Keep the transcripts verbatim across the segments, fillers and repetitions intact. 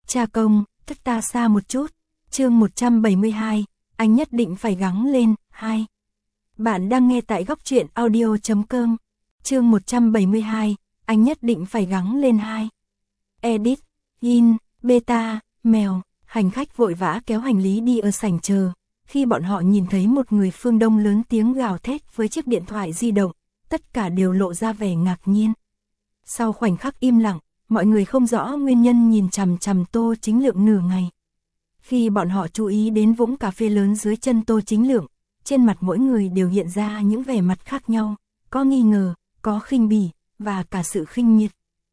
Cha công, cách ta xa một chút. Chương một trăm bảy mươi hai, anh nhất định phải gắng lên. Hai. Bạn đang nghe tại góc truyện audio chấm com. Chương một trăm bảy mươi hai, anh nhất định phải gắng lên. Hai. Edit, in, beta, mèo. Hành khách vội vã kéo hành lý đi ở sảnh chờ. Khi bọn họ nhìn thấy một người phương Đông lớn tiếng gào thét với chiếc điện thoại di động, tất cả đều lộ ra vẻ ngạc nhiên. Sau khoảnh khắc im lặng, mọi người không rõ nguyên nhân nhìn chằm chằm Tô Chính Lượng nửa ngày. Khi bọn họ chú ý đến vũng cà phê lớn dưới chân Tô Chính Lượng, trên mặt mỗi người đều hiện ra những vẻ mặt khác nhau, có nghi ngờ, có khinh bỉ, và cả sự khinh miệt.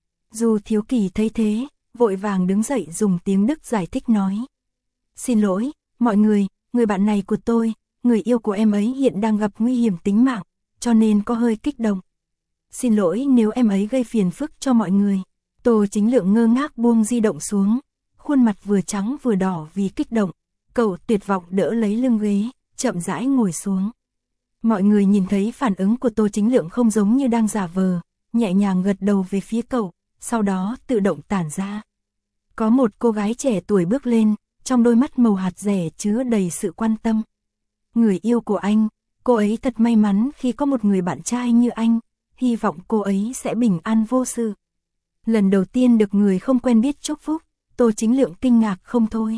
Du Thiếu Kỳ thấy thế, vội vàng đứng dậy dùng tiếng Đức giải thích nói. Xin lỗi, mọi người, người bạn này của tôi, người yêu của em ấy hiện đang gặp nguy hiểm tính mạng, cho nên có hơi kích động. Xin lỗi nếu em ấy gây phiền phức cho mọi người. Tô Chính Lượng ngơ ngác buông di động xuống, khuôn mặt vừa trắng vừa đỏ vì kích động, cậu tuyệt vọng đỡ lấy lưng ghế, chậm rãi ngồi xuống. Mọi người nhìn thấy phản ứng của Tô Chính Lượng không giống như đang giả vờ, nhẹ nhàng gật đầu về phía cậu, sau đó tự động tản ra. Có một cô gái trẻ tuổi bước lên, trong đôi mắt màu hạt dẻ chứa đầy sự quan tâm. Người yêu của anh, cô ấy thật may mắn khi có một người bạn trai như anh, hy vọng cô ấy sẽ bình an vô sự. Lần đầu tiên được người không quen biết chúc phúc, Tô Chính Lượng kinh ngạc không thôi.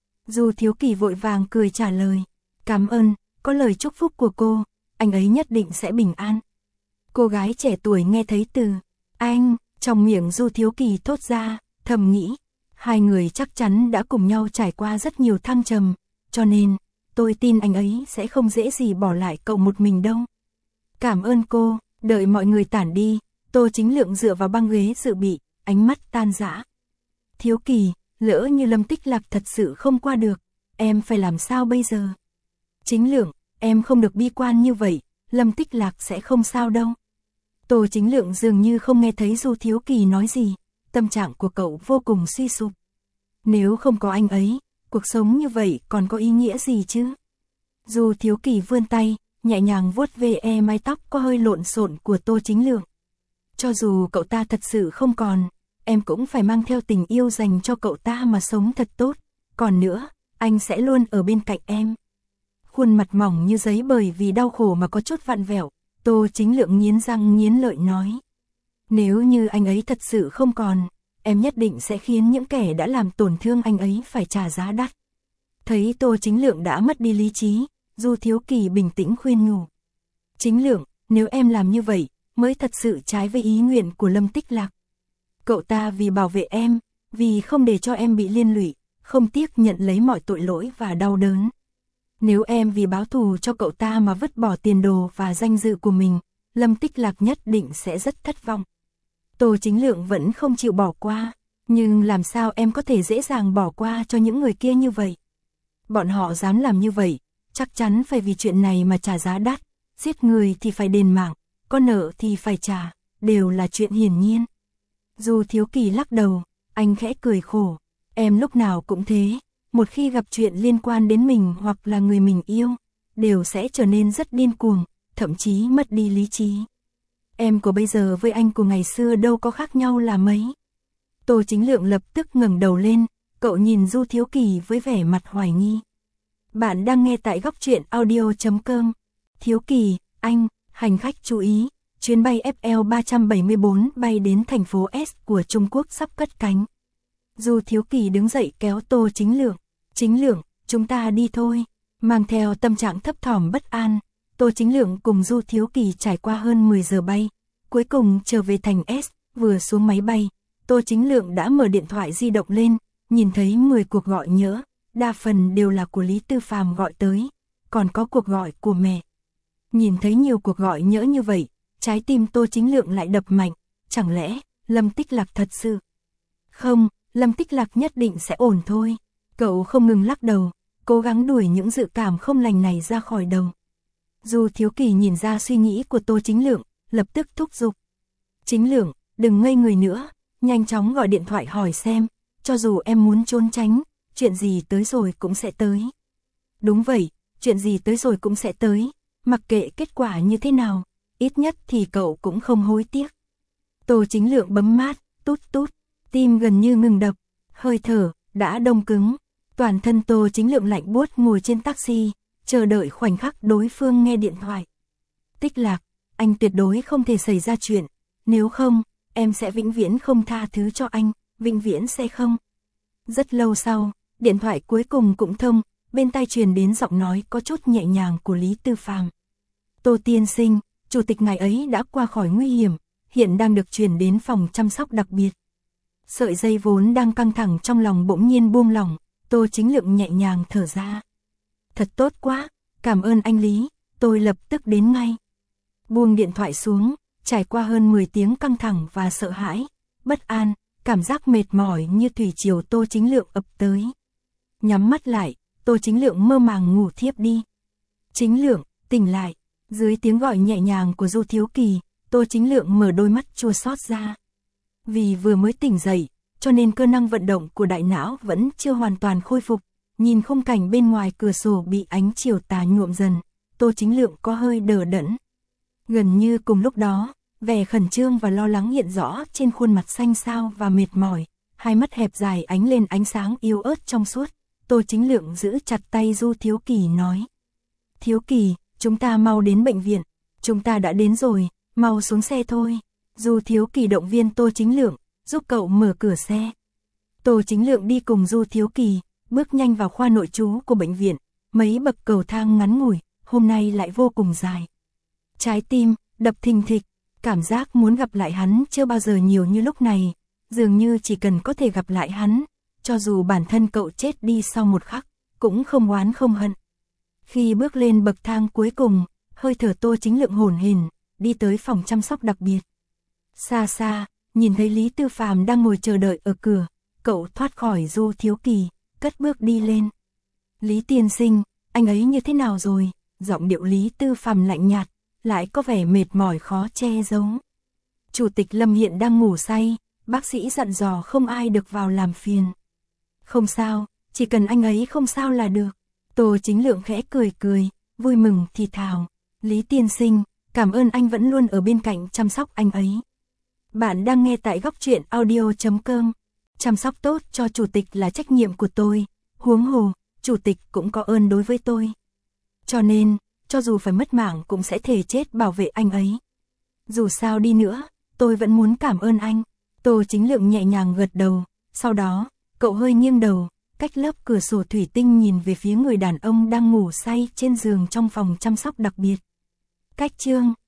Du Thiếu Kỳ vội vàng cười trả lời, cảm ơn, có lời chúc phúc của cô, anh ấy nhất định sẽ bình an. Cô gái trẻ tuổi nghe thấy từ anh, trong miệng Du Thiếu Kỳ thốt ra, thầm nghĩ, hai người chắc chắn đã cùng nhau trải qua rất nhiều thăng trầm, cho nên, tôi tin anh ấy sẽ không dễ gì bỏ lại cậu một mình đâu. Cảm ơn cô, đợi mọi người tản đi, Tô Chính Lượng dựa vào băng ghế dự bị, ánh mắt tan rã. Thiếu Kỳ, lỡ như Lâm Tích Lạc thật sự không qua được, em phải làm sao bây giờ? Chính Lượng, em không được bi quan như vậy, Lâm Tích Lạc sẽ không sao đâu. Tô Chính Lượng dường như không nghe thấy Du Thiếu Kỳ nói gì, tâm trạng của cậu vô cùng suy sụp. Nếu không có anh ấy, cuộc sống như vậy còn có ý nghĩa gì chứ? Du Thiếu Kỳ vươn tay, nhẹ nhàng vuốt ve mái tóc có hơi lộn xộn của Tô Chính Lượng. Cho dù cậu ta thật sự không còn, em cũng phải mang theo tình yêu dành cho cậu ta mà sống thật tốt. Còn nữa, anh sẽ luôn ở bên cạnh em. Khuôn mặt mỏng như giấy bởi vì đau khổ mà có chút vặn vẹo, Tô Chính Lượng nghiến răng nghiến lợi nói. Nếu như anh ấy thật sự không còn, em nhất định sẽ khiến những kẻ đã làm tổn thương anh ấy phải trả giá đắt. Thấy Tô Chính Lượng đã mất đi lý trí, Du Thiếu Kỳ bình tĩnh khuyên nhủ. Chính Lượng, nếu em làm như vậy, mới thật sự trái với ý nguyện của Lâm Tích Lạc. Cậu ta vì bảo vệ em, vì không để cho em bị liên lụy, không tiếc nhận lấy mọi tội lỗi và đau đớn. Nếu em vì báo thù cho cậu ta mà vứt bỏ tiền đồ và danh dự của mình, Lâm Tích Lạc nhất định sẽ rất thất vọng. Tô Chính Lượng vẫn không chịu bỏ qua, nhưng làm sao em có thể dễ dàng bỏ qua cho những người kia như vậy? Bọn họ dám làm như vậy, chắc chắn phải vì chuyện này mà trả giá đắt, giết người thì phải đền mạng, có nợ thì phải trả, đều là chuyện hiển nhiên. Du Thiếu Kỳ lắc đầu, anh khẽ cười khổ, em lúc nào cũng thế, một khi gặp chuyện liên quan đến mình hoặc là người mình yêu, đều sẽ trở nên rất điên cuồng, thậm chí mất đi lý trí. Em của bây giờ với anh của ngày xưa đâu có khác nhau là mấy. Tô Chính Lượng lập tức ngẩng đầu lên, cậu nhìn Du Thiếu Kỳ với vẻ mặt hoài nghi. Bạn đang nghe tại góc truyện audio chấm com. Thiếu Kỳ, anh, hành khách chú ý, chuyến bay F L ba bảy bốn bay đến thành phố S của Trung Quốc sắp cất cánh. Du Thiếu Kỳ đứng dậy kéo Tô Chính Lượng. Chính Lượng, chúng ta đi thôi. Mang theo tâm trạng thấp thỏm bất an, Tô Chính Lượng cùng Du Thiếu Kỳ trải qua hơn mười giờ bay. Cuối cùng trở về thành S, vừa xuống máy bay, Tô Chính Lượng đã mở điện thoại di động lên, nhìn thấy mười cuộc gọi nhỡ, đa phần đều là của Lý Tư Phàm gọi tới, còn có cuộc gọi của mẹ. Nhìn thấy nhiều cuộc gọi nhỡ như vậy, trái tim Tô Chính Lượng lại đập mạnh, chẳng lẽ Lâm Tích Lạc thật sự? Không, Lâm Tích Lạc nhất định sẽ ổn thôi. Cậu không ngừng lắc đầu, cố gắng đuổi những dự cảm không lành này ra khỏi đầu. Du Thiếu Kỳ nhìn ra suy nghĩ của Tô Chính Lượng, lập tức thúc giục. Chính Lượng, đừng ngây người nữa, nhanh chóng gọi điện thoại hỏi xem, cho dù em muốn trốn tránh, chuyện gì tới rồi cũng sẽ tới. Đúng vậy, chuyện gì tới rồi cũng sẽ tới, mặc kệ kết quả như thế nào, ít nhất thì cậu cũng không hối tiếc. Tô Chính Lượng bấm mát, tút tút, tim gần như ngừng đập, hơi thở, đã đông cứng. Toàn thân Tô Chính Lượng lạnh buốt ngồi trên taxi, chờ đợi khoảnh khắc đối phương nghe điện thoại. Tích Lạc, anh tuyệt đối không thể xảy ra chuyện, nếu không, em sẽ vĩnh viễn không tha thứ cho anh, vĩnh viễn sẽ không. Rất lâu sau, điện thoại cuối cùng cũng thông, bên tai truyền đến giọng nói có chút nhẹ nhàng của Lý Tư Phàm. Tô tiên sinh, chủ tịch ngài ấy đã qua khỏi nguy hiểm, hiện đang được chuyển đến phòng chăm sóc đặc biệt. Sợi dây vốn đang căng thẳng trong lòng bỗng nhiên buông lỏng, Tô Chính Lượng nhẹ nhàng thở ra. Thật tốt quá, cảm ơn anh Lý, tôi lập tức đến ngay. Buông điện thoại xuống, trải qua hơn mười tiếng căng thẳng và sợ hãi, bất an, cảm giác mệt mỏi như thủy triều Tô Chính Lượng ập tới. Nhắm mắt lại, Tô Chính Lượng mơ màng ngủ thiếp đi. Chính Lượng, tỉnh lại, dưới tiếng gọi nhẹ nhàng của Du Thiếu Kỳ, Tô Chính Lượng mở đôi mắt chua xót ra. Vì vừa mới tỉnh dậy, cho nên cơ năng vận động của đại não vẫn chưa hoàn toàn khôi phục, nhìn khung cảnh bên ngoài cửa sổ bị ánh chiều tà nhuộm dần, Tô Chính Lượng có hơi đờ đẫn. Gần như cùng lúc đó, vẻ khẩn trương và lo lắng hiện rõ trên khuôn mặt xanh xao và mệt mỏi, hai mắt hẹp dài ánh lên ánh sáng yếu ớt trong suốt. Tô Chính Lượng giữ chặt tay Du Thiếu Kỳ nói. Thiếu Kỳ, chúng ta mau đến bệnh viện, chúng ta đã đến rồi, mau xuống xe thôi. Du Thiếu Kỳ động viên Tô Chính Lượng, giúp cậu mở cửa xe. Tô Chính Lượng đi cùng Du Thiếu Kỳ, bước nhanh vào khoa nội trú của bệnh viện, mấy bậc cầu thang ngắn ngủi, hôm nay lại vô cùng dài. Trái tim, đập thình thịch, cảm giác muốn gặp lại hắn chưa bao giờ nhiều như lúc này, dường như chỉ cần có thể gặp lại hắn, cho dù bản thân cậu chết đi sau một khắc, cũng không oán không hận. Khi bước lên bậc thang cuối cùng, hơi thở Tô Chính Lượng hổn hển, đi tới phòng chăm sóc đặc biệt. Xa xa, nhìn thấy Lý Tư Phàm đang ngồi chờ đợi ở cửa, cậu thoát khỏi Du Thiếu Kỳ, cất bước đi lên. Lý tiên sinh, anh ấy như thế nào rồi? Giọng điệu Lý Tư Phàm lạnh nhạt, lại có vẻ mệt mỏi khó che giấu. Chủ tịch Lâm hiện đang ngủ say, bác sĩ dặn dò không ai được vào làm phiền. Không sao, chỉ cần anh ấy không sao là được. Tô Chính Lượng khẽ cười cười, vui mừng thì thào. Lý tiên sinh, cảm ơn anh vẫn luôn ở bên cạnh chăm sóc anh ấy. Bạn đang nghe tại góc truyện audio chấm com. Chăm sóc tốt cho chủ tịch là trách nhiệm của tôi, huống hồ, chủ tịch cũng có ơn đối với tôi. Cho nên, cho dù phải mất mạng cũng sẽ thề chết bảo vệ anh ấy. Dù sao đi nữa, tôi vẫn muốn cảm ơn anh. Tô Chính Lượng nhẹ nhàng gật đầu, sau đó, cậu hơi nghiêng đầu, cách lớp cửa sổ thủy tinh nhìn về phía người đàn ông đang ngủ say trên giường trong phòng chăm sóc đặc biệt. Cách chương